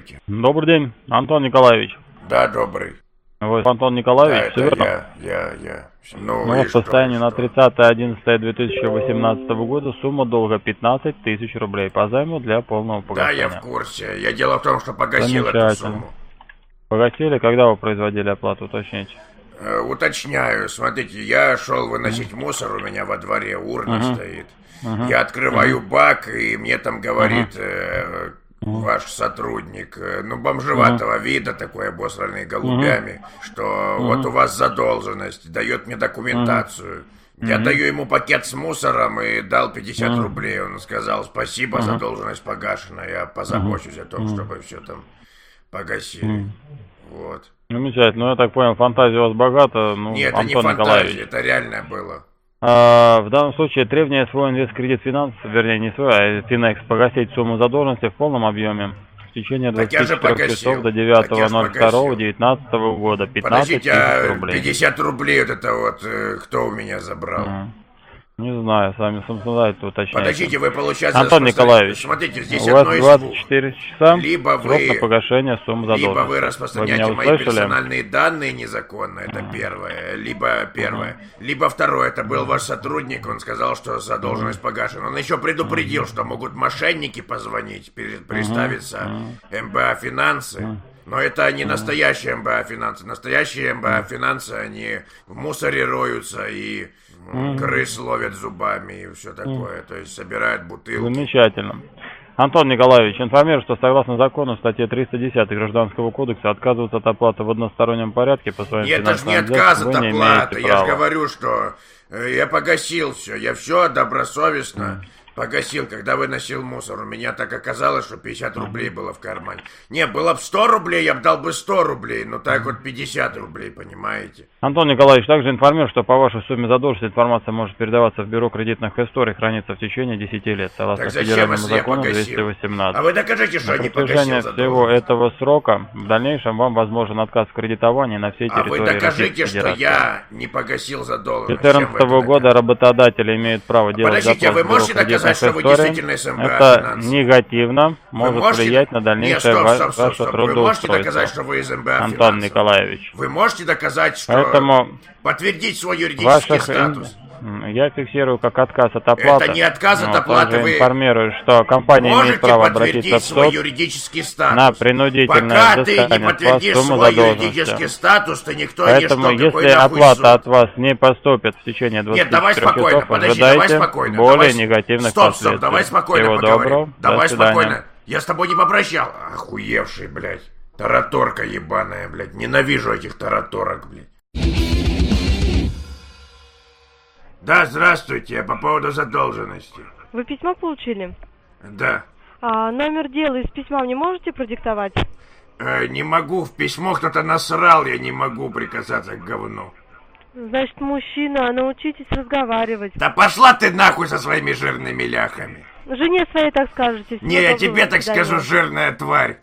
Здравствуйте. Добрый день, Антон Николаевич. Да, добрый. Вы Антон Николаевич, Да, все это верно? я. Ну, Ну, и в состоянии что? на 30.11.2018 года сумма долга 15 тысяч рублей по займу для полного Да, я погашения. в курсе. Я дело в том, что погасил эту Замечательно. сумму. Погасили, когда вы производили оплату, уточните. Уточняю, смотрите, я шел выносить мусор, у меня во дворе урна стоит. Я открываю бак, и мне там говорит ваш сотрудник, ну, бомжеватого вида, такой обосранный голубями, что вот у вас задолженность, дает мне документацию. Я даю ему пакет с мусором и дал 50 рублей. Он сказал: спасибо, задолженность погашена, я позабочусь о том, чтобы все там погасили. Вот. Замечательно, ну, я так понял, фантазия у вас богата, ну, Нет, это не Антон фантазия, Николаевич. это реально было. В данном случае требование свой инвесткредит финанс, вернее не свой, а Финекс, погасить сумму задолженности в полном объеме в течение Так я же 24 часов погасил. до 9.02.19 года, 15 Подождите, тысяч рублей. 50 рублей вот это вот, кто у меня забрал? Не знаю, сами самостоятельно уточняйте. Подождите, вы, получается... Антон Николаевич, смотрите, здесь у вас одно из 24 часа либо срок на вы, погашение суммы задолженности. либо вы Вы распространяете меня мои услышали? персональные данные незаконно, это первое. Либо второе, это был ваш сотрудник, он сказал, что задолженность погашена. Он еще предупредил, что могут мошенники позвонить, представиться МБА «Финансы». Но это не настоящие МБА «Финансы». Настоящие МБА «Финансы», они в мусоре роются и крыс ловят зубами и все такое. То есть собирают бутылки. Замечательно. Антон Николаевич, информирую, что согласно закону статье 310 Гражданского кодекса отказываться от оплаты в одностороннем порядке по своим Нет, это же не финансовым отказ обязательствам от вы не оплаты. имеете Я же права. говорю, что я погасил все. Я все добросовестно погасил, когда выносил мусор. У меня так оказалось, что 50 рублей было в кармане. Не, было бы 100 рублей, я бы дал бы 100 рублей. Но так вот 50 рублей, понимаете? Антон Николаевич, также информирую, что по вашей сумме задолженности информация может передаваться в Бюро кредитных историй, храниться в течение 10 лет, согласно Так зачем, федеральному если я закону погасил? 218. А вы докажите, что На я не протяжении погасил всего задолженность. этого срока в дальнейшем вам возможен отказ в кредитовании на всей А территории вы докажите, Российской что Федерации. я не погасил С задолженность. 2014 года работодатели имеют право делать Подождите, а запрос вы в Бюро можете доказать, кредитных что вы историй. действительно из МБА Это «Финансы»? негативно может можете... влиять на Нет, дальнейшее стоп. ваше Вы можете трудоустройство. доказать, что вы из МБА Антон «Финансов»? Николаевич. Вы можете доказать, что... Поэтому Подтвердить свой юридический статус. Я фиксирую как отказ от оплаты. Это не отказ от Но оплаты, также вы информирую, что компания имеет Можете право обратиться подтвердить в свой суд юридический статус. на принудительное Пока ты взыскание не с вас подтвердишь суммы свой задолженности. юридический статус, ты никто Поэтому, и ничто, какой если нахуй оплата суд? от вас не поступит в течение 24 Нет, давай спокойно, часов, подожди, давай ожидайте спокойно. более давай... негативных Стоп, последствий. давай спокойно Всего поговорим. доброго, Давай до свидания. спокойно. Я с тобой не попрощал. Охуевший, блядь. Тараторка ебаная, блядь. Ненавижу этих тараторок, блядь. Да, здравствуйте, по поводу задолженности. Вы письмо получили? Да. Номер дела из письма мне можете продиктовать? Не могу, в письмо кто-то насрал, я не могу прикасаться к говну. Значит, мужчина, научитесь разговаривать. Да пошла ты нахуй со своими жирными ляхами. Жене своей так скажете. Не, я тебе так скажу, жирная тварь.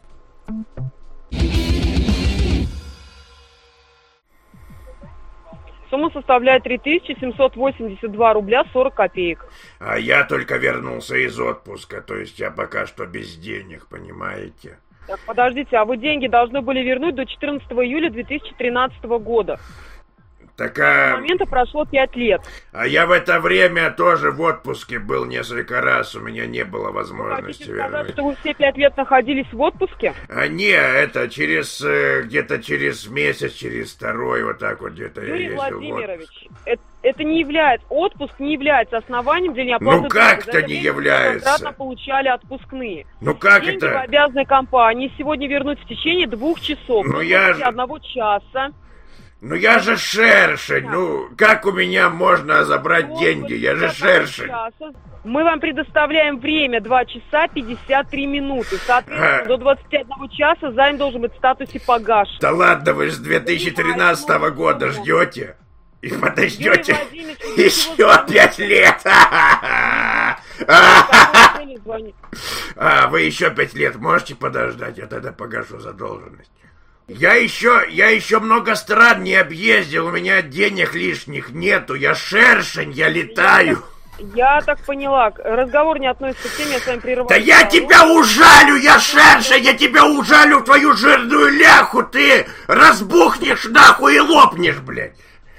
Сумма составляет 3782 рубля 40 копеек. А я только вернулся из отпуска, то есть я пока что без денег, понимаете? Так, подождите, а вы деньги должны были вернуть до 14 июля 2013 года. Так, С момента прошло 5 лет. А я в это время тоже в отпуске был несколько раз, у меня не было возможности Хотите сказать, вернуть. что вы все 5 лет находились в отпуске? Не, это где-то через месяц, через второй, вот так вот где-то я Юрий ездил. Владимирович, это не является, отпуск не является основанием для неоплаты. Ну как труда. это не является? Конкретно получали отпускные. Ну как Деньги это? вы обязаны компании сегодня вернуть в течение 2 часов. Ну я же... 1 часа. Ну я же шершень, ну как у меня можно забрать Вот, деньги, я же 1 шершень. часа. Мы вам предоставляем время 2 часа 53 минуты. Соответственно, до 21 часа займ должен быть в статусе погашен. Да ладно, вы с 2013 года ждете и подождете еще 5 лет. Вы еще 5 лет можете подождать, я тогда погашу задолженность. Я еще много стран не объездил, у меня денег лишних нету, я шершень, я летаю. Я так поняла, разговор не относится к теме, я с вами прерываю. Да я тебя ужалю, я шершень, я тебя ужалю в твою жирную ляху, ты разбухнешь нахуй и лопнешь, блядь.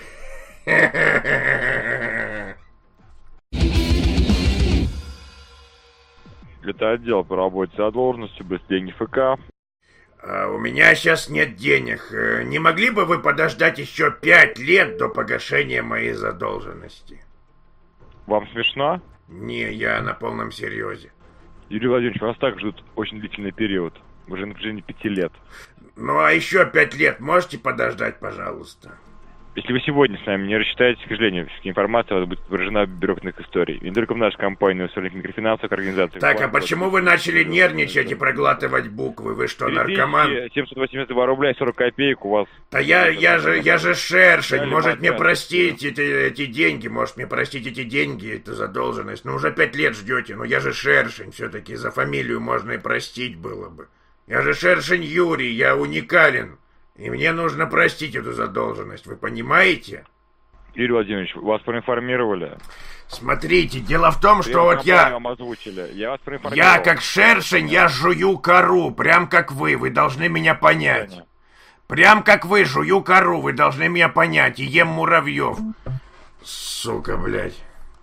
Это отдел по работе с задолженностью, без денег ФК. У меня сейчас нет денег. Не могли бы вы подождать еще 5 лет до погашения моей задолженности? Вам смешно? Не, я на полном серьезе. Юрий Владимирович, вас так ждут очень длительный период. Уже на протяжении 5 лет. Ну а еще 5 лет можете подождать, пожалуйста? Если вы сегодня с нами не рассчитаетесь, к сожалению, информация у вас будет отображена в бюро историй. И не только в нашей компании, но и в остальных микрофинансовых организациях. Так, а почему вы начали нервничать и проглатывать буквы? Вы что, наркоман? 782 рубля и 40 копеек у вас. Да я же шершень. Может мне простить эти деньги? Может мне простить эти деньги, эту задолженность? Ну уже 5 лет ждете. Но я же шершень. Все-таки за фамилию можно и простить было бы. Я же шершень Юрий, я уникален. И мне нужно простить эту задолженность, вы понимаете? Юрий Владимирович, вас проинформировали? Смотрите, дело в том, что вот я вас проинформировал. Я как шершень, я жую кору, прям как вы должны меня понять. Прям как вы, жую кору, вы должны меня понять, и ем муравьев. Сука, блядь.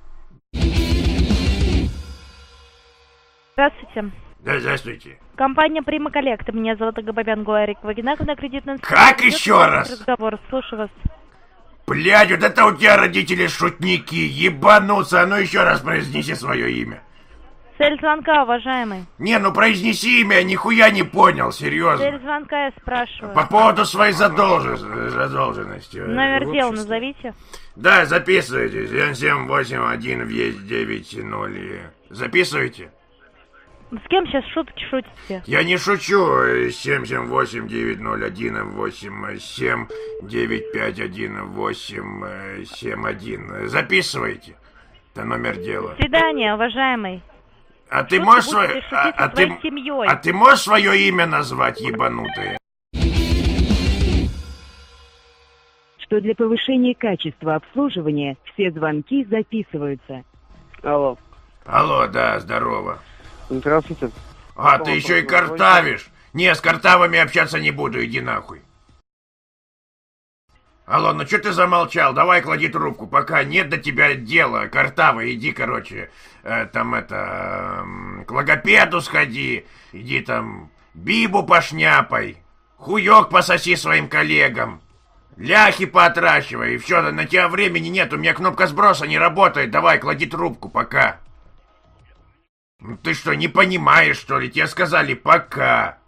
Здравствуйте. Да, здравствуйте. Компания Прима Коллекта. Меня зовут Агабабян Гуарик. Вагинаков на кредитном... Как еще раз? Разговор. Слушаю вас. Блядь, вот это у тебя родители шутники. Ебануться. А ну еще раз произнеси свое имя. Цель звонка, уважаемый. Не, ну произнеси имя, я нихуя не понял, серьезно. Цель звонка я спрашиваю. По поводу своей задолженности. Номер дела назовите. Да, записывайте. 7781-990. Записывайте? С кем сейчас шутите? Я не шучу. 778-901-87-951-871. Записывайте. Это номер дела. До свидания, уважаемый. А ты можешь свое... А ты можешь свое имя назвать, ебанутое? Что для повышения качества обслуживания все звонки записываются. Алло. Алло, да, здорово. Здравствуйте. А, ты еще и картавишь. Не, с картавыми общаться не буду, иди нахуй. Алло, ну что ты замолчал? Давай клади трубку, пока нет до тебя дела. Картавый, иди, короче, к логопеду сходи. Иди там, бибу пошняпай. Хуёк пососи своим коллегам. Ляхи поотращивай. И все, на тебя времени нет, у меня кнопка сброса не работает. Давай, клади трубку, пока. Ну ты что, не понимаешь, что ли? Тебе сказали «пока».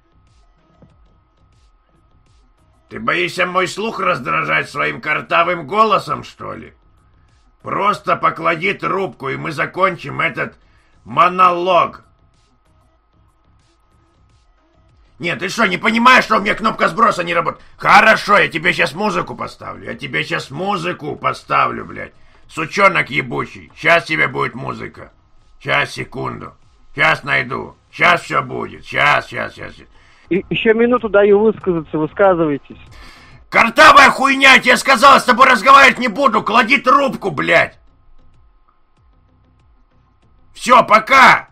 Ты боишься мой слух раздражать своим картавым голосом, что ли? Просто поклади трубку, и мы закончим этот монолог. Нет, ты что, не понимаешь, что у меня кнопка сброса не работает? Хорошо, я тебе сейчас музыку поставлю. Блядь. Сучонок ебучий. Сейчас тебе будет музыка. Сейчас, секунду. Сейчас найду. Сейчас все будет. Сейчас. Еще минуту даю высказаться, высказывайтесь. Картавая хуйня, я тебе сказал, с тобой разговаривать не буду. Клади трубку, блядь. Все, пока.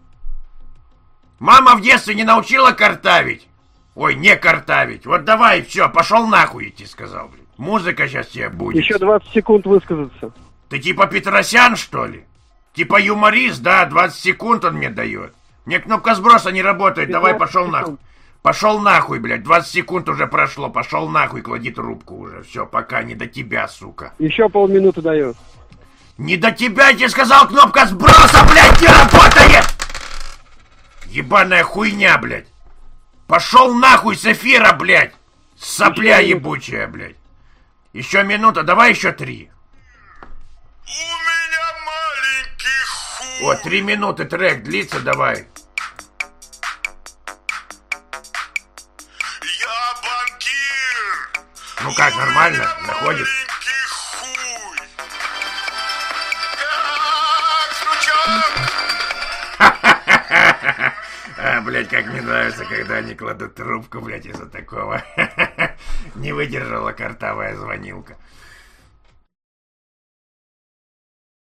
Мама в детстве не научила картавить. Ой, не картавить. Вот давай, все, пошел нахуй, я тебе сказал, блядь. Музыка сейчас тебе будет. Еще 20 секунд высказаться. Ты типа Петросян, что ли? Типа юморист, да, 20 секунд он мне дает. Мне кнопка сброса не работает, давай пошел нахуй. Пошел нахуй, блядь, 20 секунд уже прошло, пошел нахуй, клади трубку уже. Все, пока, не до тебя, сука. Еще полминуты даю. Не до тебя, я тебе сказал, кнопка сброса, блядь, не работает! Ебаная хуйня, блядь. Пошел нахуй с эфира, блядь. Сопля ебучая, блядь. Еще минута, давай еще 3. О, 3 минуты трек длится, давай. Я банкир. Ну как, нормально? Заходит? Блять, как мне нравится, когда они кладут трубку, блять, из-за такого. Не выдержала картавая звонилка.